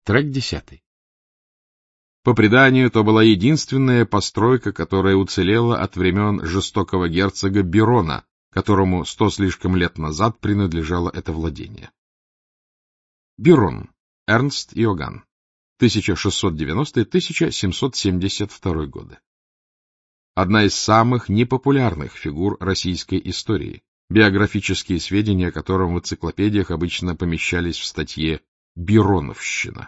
Трек 10. По преданию, то была единственная постройка, которая уцелела от времен жестокого герцога Бирона, которому 100 с лишком лет назад принадлежало это владение. Бирон. Эрнст Иоганн. 1690-1772 годы. Одна из самых непопулярных фигур российской истории, биографические сведения о котором в энциклопедиях обычно помещались в статье «Бироновщина».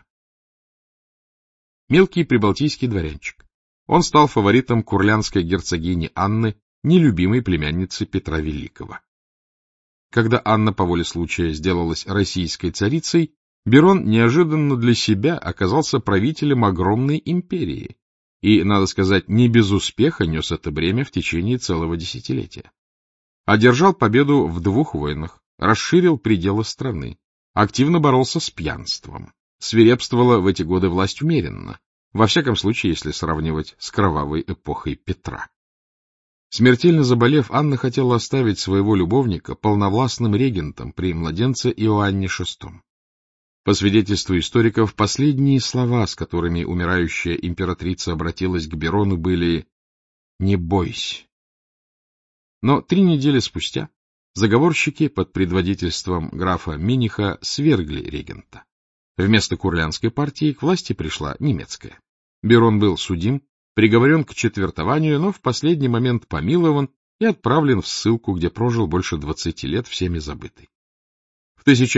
Мелкий прибалтийский дворянчик. Он стал фаворитом курлянской герцогини Анны, нелюбимой племянницы Петра Великого. Когда Анна по воле случая сделалась российской царицей, Бирон неожиданно для себя оказался правителем огромной империи и, надо сказать, не без успеха нес это бремя в течение целого десятилетия. Одержал победу в 2 войнах, расширил пределы страны, активно боролся с пьянством. Свирепствовала в эти годы власть умеренно, во всяком случае, если сравнивать с кровавой эпохой Петра. Смертельно заболев, Анна хотела оставить своего любовника полновластным регентом при младенце Иоанне VI. По свидетельству историков, последние слова, с которыми умирающая императрица обратилась к Бирону, были «Не бойся». Но 3 недели спустя заговорщики под предводительством графа Миниха свергли регента. Вместо курлянской партии к власти пришла немецкая. Бирон был судим, приговорен к четвертованию, но в последний момент помилован и отправлен в ссылку, где прожил больше 20 лет, всеми забытый. В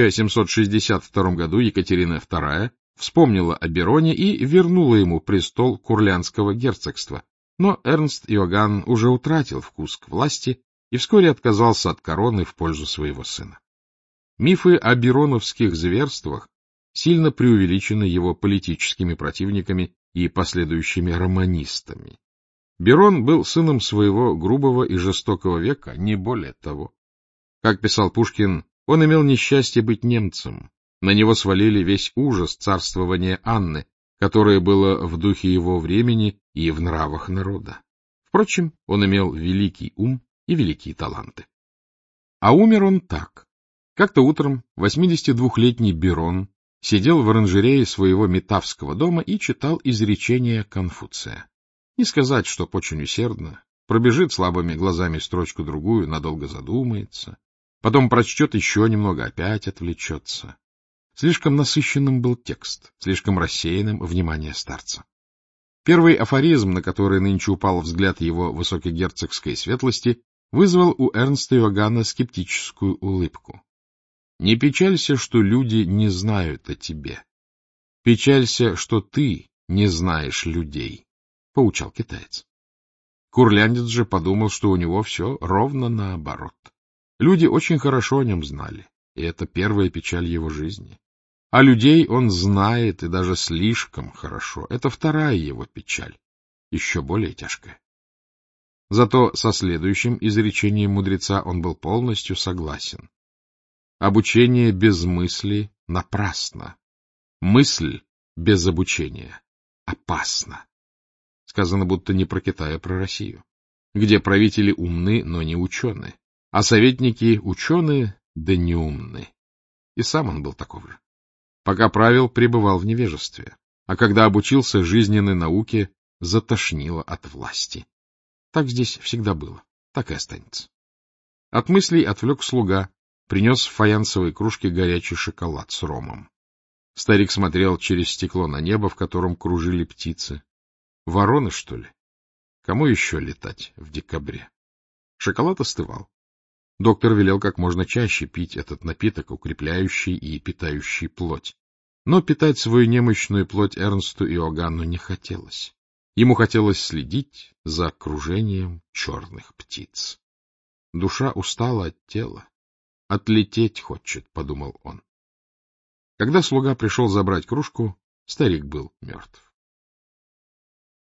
1762 году Екатерина II вспомнила о Бироне и вернула ему престол курлянского герцогства, но Эрнст Иоганн уже утратил вкус к власти и вскоре отказался от короны в пользу своего сына. Мифы о бироновских зверствах сильно преувеличены его политическими противниками и последующими романистами. Бирон был сыном своего грубого и жестокого века, не более того. Как писал Пушкин, он имел несчастье быть немцем. На него свалили весь ужас царствования Анны, которое было в духе его времени и в нравах народа. Впрочем, он имел великий ум и великие таланты. А умер он так. Как-то утром 82-летний Бирон сидел в оранжерее своего Метавского дома и читал изречения Конфуция. Не сказать, чтоб очень усердно, пробежит слабыми глазами строчку-другую, надолго задумается, потом прочтет еще немного, опять отвлечется. Слишком насыщенным был текст, слишком рассеянным внимание старца. Первый афоризм, на который нынче упал взгляд его высокогерцогской светлости, вызвал у Эрнста Иоганна скептическую улыбку. «Не печалься, что люди не знают о тебе. Печалься, что ты не знаешь людей», — поучал китаец. Курляндец же подумал, что у него все ровно наоборот. Люди очень хорошо о нем знали, и это первая печаль его жизни. А людей он знает, и даже слишком хорошо. Это вторая его печаль, еще более тяжкая. Зато со следующим изречением мудреца он был полностью согласен. Обучение без мысли напрасно. Мысль без обучения опасна. Сказано будто не про Китай, а про Россию, где правители умны, но не ученые, а советники ученые, да не умны. И сам он был таков же. Пока правил, пребывал в невежестве, а когда обучился жизненной науке, затошнило от власти. Так здесь всегда было, так и останется. От мыслей отвлек слуга, принес в фаянсовой кружке горячий шоколад с ромом. Старик смотрел через стекло на небо, в котором кружили птицы. Вороны, что ли? Кому еще летать в декабре? Шоколад остывал. Доктор велел как можно чаще пить этот напиток, укрепляющий и питающий плоть. Но питать свою немощную плоть Эрнсту Иоганну не хотелось. Ему хотелось следить за окружением черных птиц. Душа устала от тела. «Отлететь хочет», — подумал он. Когда слуга пришел забрать кружку, старик был мертв.